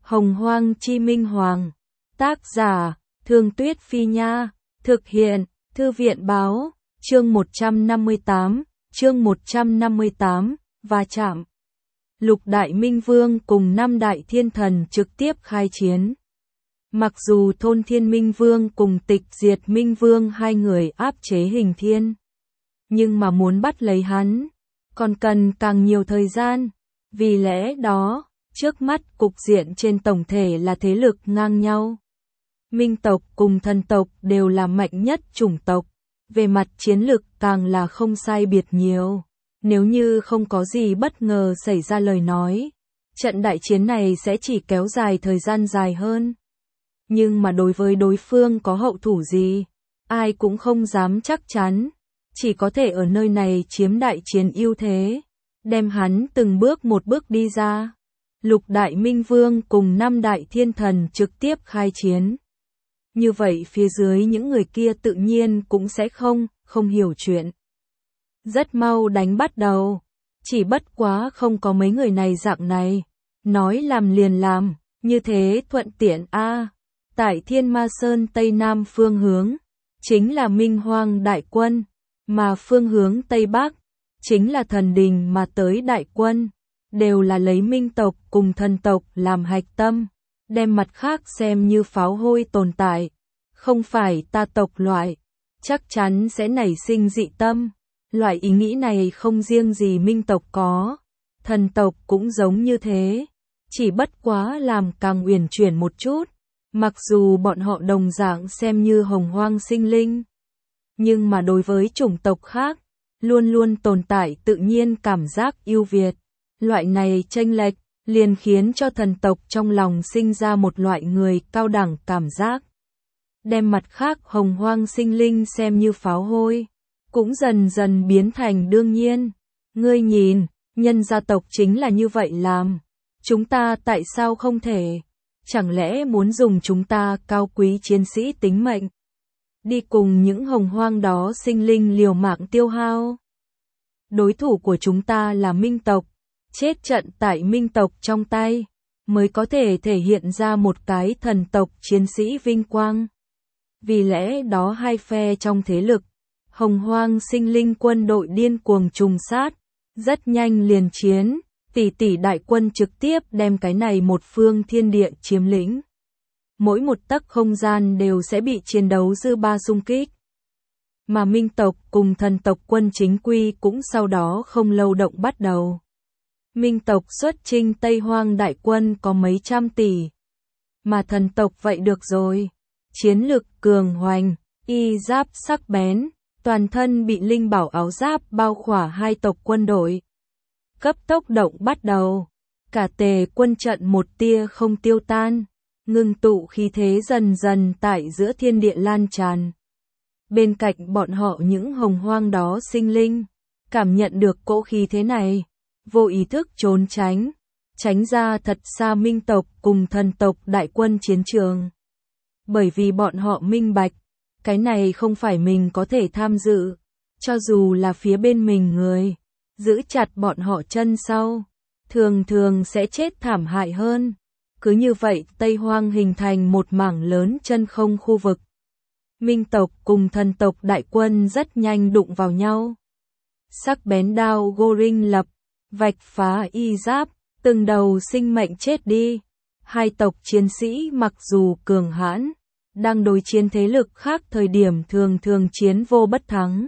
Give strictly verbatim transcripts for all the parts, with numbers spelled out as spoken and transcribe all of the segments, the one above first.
Hồng Hoang Chi Minh Hoàng. Tác giả, Thương Tuyết Phi Nha. Thực hiện, Thư viện Báo. Chương một trăm năm mươi tám, chương một trăm năm mươi tám, va chạm. Lục Đại Minh Vương cùng năm Đại Thiên Thần trực tiếp khai chiến. Mặc dù Thôn Thiên Minh Vương cùng Tịch Diệt Minh Vương hai người áp chế Hình Thiên, nhưng mà muốn bắt lấy hắn, còn cần càng nhiều thời gian. Vì lẽ đó, trước mắt cục diện trên tổng thể là thế lực ngang nhau. Minh tộc cùng thần tộc đều là mạnh nhất chủng tộc, về mặt chiến lực càng là không sai biệt nhiều. Nếu như không có gì bất ngờ xảy ra lời nói, trận đại chiến này sẽ chỉ kéo dài thời gian dài hơn. Nhưng mà đối với đối phương có hậu thủ gì, ai cũng không dám chắc chắn, chỉ có thể ở nơi này chiếm đại chiến ưu thế, đem hắn từng bước một bước đi ra. Lục Đại Minh Vương cùng năm Đại Thiên Thần trực tiếp khai chiến. Như vậy phía dưới những người kia tự nhiên cũng sẽ không, không hiểu chuyện. Rất mau đánh bắt đầu, chỉ bất quá không có mấy người này dạng này, nói làm liền làm, như thế thuận tiện a. À, tại Thiên Ma Sơn Tây Nam phương hướng, chính là Minh Hoang đại quân, mà phương hướng Tây Bắc, chính là thần đình mà tới đại quân, đều là lấy minh tộc cùng thần tộc làm hạch tâm, đem mặt khác xem như pháo hôi tồn tại, không phải ta tộc loại, chắc chắn sẽ nảy sinh dị tâm. Loại ý nghĩ này không riêng gì minh tộc có, thần tộc cũng giống như thế, chỉ bất quá làm càng uyển chuyển một chút, mặc dù bọn họ đồng dạng xem như hồng hoang sinh linh. Nhưng mà đối với chủng tộc khác, luôn luôn tồn tại tự nhiên cảm giác ưu việt. Loại này chênh lệch, liền khiến cho thần tộc trong lòng sinh ra một loại người cao đẳng cảm giác. Đem mặt khác hồng hoang sinh linh xem như pháo hôi, cũng dần dần biến thành đương nhiên. Ngươi nhìn, nhân gia tộc chính là như vậy làm. Chúng ta tại sao không thể? Chẳng lẽ muốn dùng chúng ta cao quý chiến sĩ tính mệnh đi cùng những hồng hoang đó sinh linh liều mạng tiêu hao? Đối thủ của chúng ta là minh tộc, chết trận tại minh tộc trong tay, mới có thể thể hiện ra một cái thần tộc chiến sĩ vinh quang. Vì lẽ đó hai phe trong thế lực, hồng hoang sinh linh quân đội điên cuồng trùng sát, rất nhanh liền chiến, tỷ tỷ đại quân trực tiếp đem cái này một phương thiên địa chiếm lĩnh. Mỗi một tấc không gian đều sẽ bị chiến đấu dư ba xung kích. Mà minh tộc cùng thần tộc quân chính quy cũng sau đó không lâu động bắt đầu. Minh tộc xuất chinh Tây Hoang đại quân có mấy trăm tỷ. Mà thần tộc vậy được rồi. Chiến lực cường hoành, y giáp sắc bén, toàn thân bị linh bảo áo giáp bao khỏa hai tộc quân đội. Cấp tốc động bắt đầu. Cả tề quân trận một tia không tiêu tan. Ngưng tụ khí thế dần dần tại giữa thiên địa lan tràn. Bên cạnh bọn họ những hồng hoang đó sinh linh, cảm nhận được cỗ khí thế này, vô ý thức trốn tránh, tránh ra thật xa minh tộc cùng thần tộc đại quân chiến trường. Bởi vì bọn họ minh bạch, cái này không phải mình có thể tham dự, cho dù là phía bên mình người, giữ chặt bọn họ chân sau, thường thường sẽ chết thảm hại hơn. Cứ như vậy Tây Hoang hình thành một mảng lớn chân không khu vực. Minh tộc cùng thần tộc đại quân rất nhanh đụng vào nhau. Sắc bén đao Goring lập, vạch phá y giáp, từng đầu sinh mệnh chết đi. Hai tộc chiến sĩ mặc dù cường hãn, đang đối chiến thế lực khác thời điểm thường thường chiến vô bất thắng.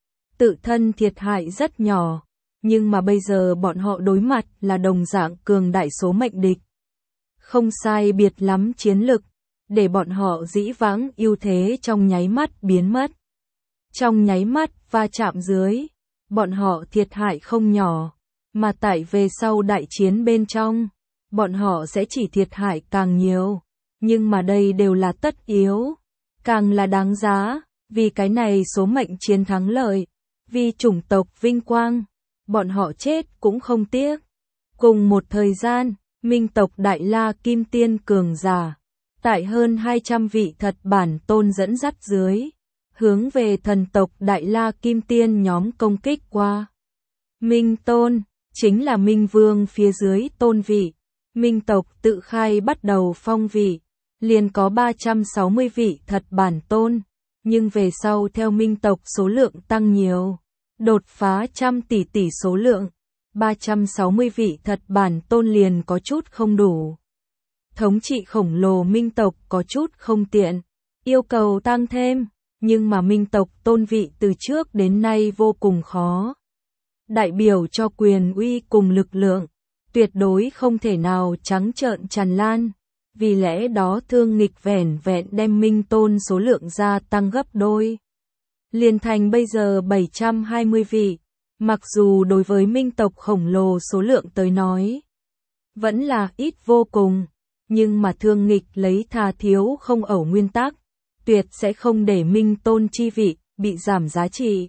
Tự thân thiệt hại rất nhỏ, nhưng mà bây giờ bọn họ đối mặt là đồng dạng cường đại số mệnh địch. Không sai biệt lắm chiến lực, để bọn họ dĩ vãng ưu thế trong nháy mắt biến mất. Trong nháy mắt va chạm dưới, bọn họ thiệt hại không nhỏ, mà tại về sau đại chiến bên trong, bọn họ sẽ chỉ thiệt hại càng nhiều. Nhưng mà đây đều là tất yếu, càng là đáng giá, vì cái này số mệnh chiến thắng lợi, vì chủng tộc vinh quang, bọn họ chết cũng không tiếc. Cùng một thời gian, minh tộc Đại La Kim Tiên cường giả, tại hơn hai trăm vị thật bản tôn dẫn dắt dưới, hướng về thần tộc Đại La Kim Tiên nhóm công kích qua. Minh Tôn, chính là Minh Vương phía dưới tôn vị, Minh tộc tự khai bắt đầu phong vị, liền có ba trăm sáu mươi vị thật bản tôn, nhưng về sau theo Minh tộc số lượng tăng nhiều, đột phá trăm tỷ tỷ số lượng, ba trăm sáu mươi vị thật bản tôn liền có chút không đủ. Thống trị khổng lồ Minh tộc có chút không tiện, yêu cầu tăng thêm, nhưng mà Minh tộc tôn vị từ trước đến nay vô cùng khó. Đại biểu cho quyền uy cùng lực lượng, tuyệt đối không thể nào trắng trợn tràn lan, vì lẽ đó Thương Nghịch vẻn vẹn đem Minh tôn số lượng gia tăng gấp đôi. Liền thành bây giờ bảy trăm hai mươi vị, mặc dù đối với Minh tộc khổng lồ số lượng tới nói, vẫn là ít vô cùng, nhưng mà Thương Nghịch lấy thà thiếu không ẩu nguyên tắc, tuyệt sẽ không để Minh tôn chi vị bị giảm giá trị.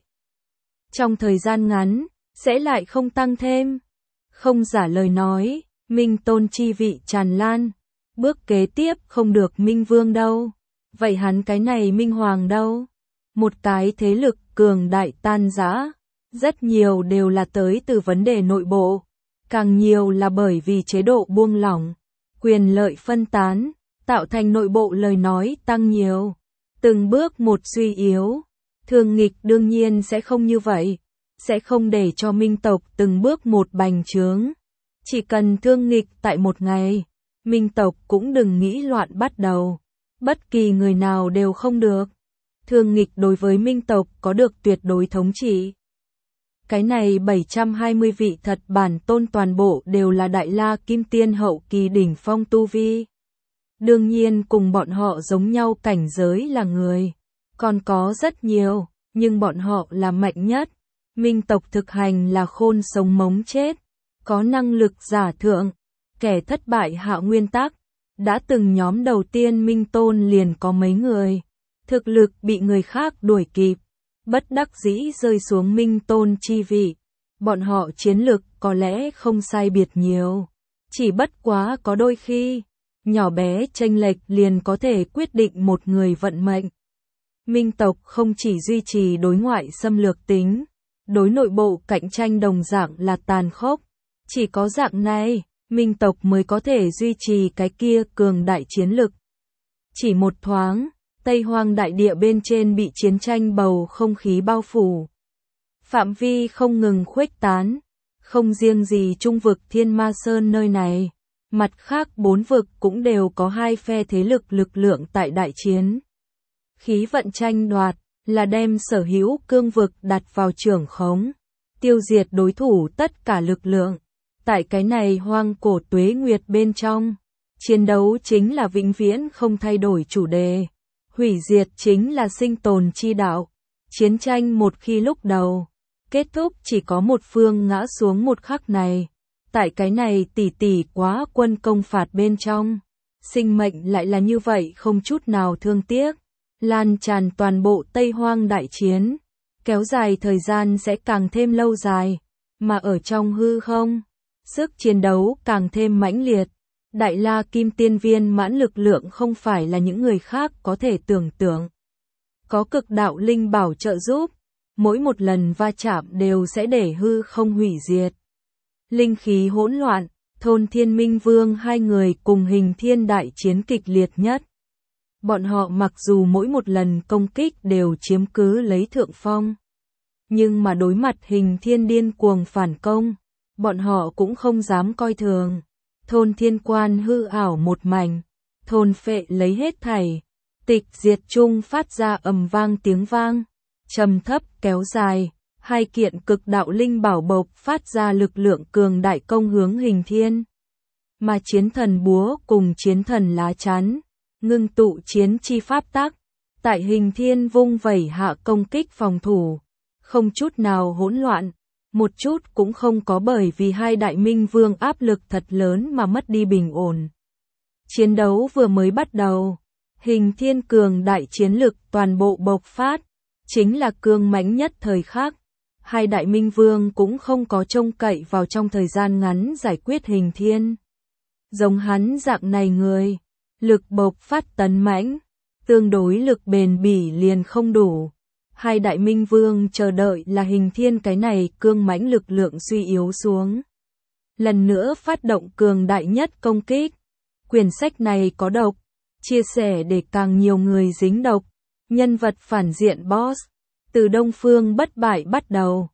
Trong thời gian ngắn, sẽ lại không tăng thêm. Không giả lời nói, Minh tôn chi vị tràn lan, bước kế tiếp không được Minh vương đâu. Vậy hắn cái này Minh hoàng đâu? Một cái thế lực cường đại tan rã, rất nhiều đều là tới từ vấn đề nội bộ, càng nhiều là bởi vì chế độ buông lỏng, quyền lợi phân tán, tạo thành nội bộ lời nói tăng nhiều, từng bước một suy yếu. Thương Nghịch đương nhiên sẽ không như vậy, sẽ không để cho Minh tộc từng bước một bành trướng. Chỉ cần Thương Nghịch tại một ngày, Minh tộc cũng đừng nghĩ loạn bắt đầu, bất kỳ người nào đều không được. Thương Nghịch đối với Minh tộc có được tuyệt đối thống trị. Cái này bảy trăm hai mươi vị thật bản tôn toàn bộ đều là Đại La Kim Tiên hậu kỳ đỉnh phong tu vi. Đương nhiên cùng bọn họ giống nhau cảnh giới là người, còn có rất nhiều, nhưng bọn họ là mạnh nhất. Minh tộc thực hành là khôn sống mống chết, có năng lực giả thượng, kẻ thất bại hạ nguyên tắc. Đã từng nhóm đầu tiên Minh tôn liền có mấy người, thực lực bị người khác đuổi kịp, bất đắc dĩ rơi xuống Minh tôn chi vị. Bọn họ chiến lực có lẽ không sai biệt nhiều, chỉ bất quá có đôi khi, nhỏ bé chênh lệch liền có thể quyết định một người vận mệnh. Minh tộc không chỉ duy trì đối ngoại xâm lược tính, đối nội bộ cạnh tranh đồng dạng là tàn khốc. Chỉ có dạng này, Minh tộc mới có thể duy trì cái kia cường đại chiến lực. Chỉ một thoáng, Tây Hoang đại địa bên trên bị chiến tranh bầu không khí bao phủ. Phạm vi không ngừng khuếch tán, không riêng gì trung vực Thiên Ma Sơn nơi này, mặt khác bốn vực cũng đều có hai phe thế lực lực lượng tại đại chiến. Khí vận tranh đoạt là đem sở hữu cương vực đặt vào trưởng khống, tiêu diệt đối thủ tất cả lực lượng. Tại cái này hoang cổ tuế nguyệt bên trong, chiến đấu chính là vĩnh viễn không thay đổi chủ đề, hủy diệt chính là sinh tồn chi đạo. Chiến tranh một khi lúc đầu kết thúc chỉ có một phương ngã xuống một khắc này. Tại cái này tỷ tỷ quá quân công phạt bên trong, sinh mệnh lại là như vậy không chút nào thương tiếc, lan tràn toàn bộ Tây Hoang đại chiến, kéo dài thời gian sẽ càng thêm lâu dài, mà ở trong hư không, sức chiến đấu càng thêm mãnh liệt. Đại La Kim Tiên viên mãn lực lượng không phải là những người khác có thể tưởng tượng. Có cực đạo linh bảo trợ giúp, mỗi một lần va chạm đều sẽ để hư không hủy diệt. Linh khí hỗn loạn, Thôn Thiên Minh Vương hai người cùng Hình Thiên đại chiến kịch liệt nhất. Bọn họ mặc dù mỗi một lần công kích đều chiếm cứ lấy thượng phong, nhưng mà đối mặt Hình Thiên điên cuồng phản công, bọn họ cũng không dám coi thường. Thôn Thiên quan hư ảo một mảnh, thôn phệ lấy hết thảy, tịch diệt chung phát ra ầm vang tiếng vang, trầm thấp kéo dài, hai kiện cực đạo linh bảo bộc phát ra lực lượng cường đại công hướng Hình Thiên. Mà chiến thần búa cùng chiến thần lá chắn, ngưng tụ chiến chi pháp tắc, tại Hình Thiên vung vẩy hạ công kích phòng thủ, không chút nào hỗn loạn. Một chút cũng không có bởi vì hai đại minh vương áp lực thật lớn mà mất đi bình ổn. Chiến đấu vừa mới bắt đầu, Hình Thiên cường đại chiến lực toàn bộ bộc phát, chính là cương mãnh nhất thời khắc. Hai đại minh vương cũng không có trông cậy vào trong thời gian ngắn giải quyết Hình Thiên. Giống hắn dạng này người, lực bộc phát tấn mãnh, tương đối lực bền bỉ liền không đủ. Hai đại minh vương chờ đợi là Hình Thiên cái này cương mãnh lực lượng suy yếu xuống. lần nữa phát động cường đại nhất công kích. Quyển sách này có độc, chia sẻ để càng nhiều người dính độc. Nhân vật phản diện Boss, từ Đông Phương bất bại bắt đầu.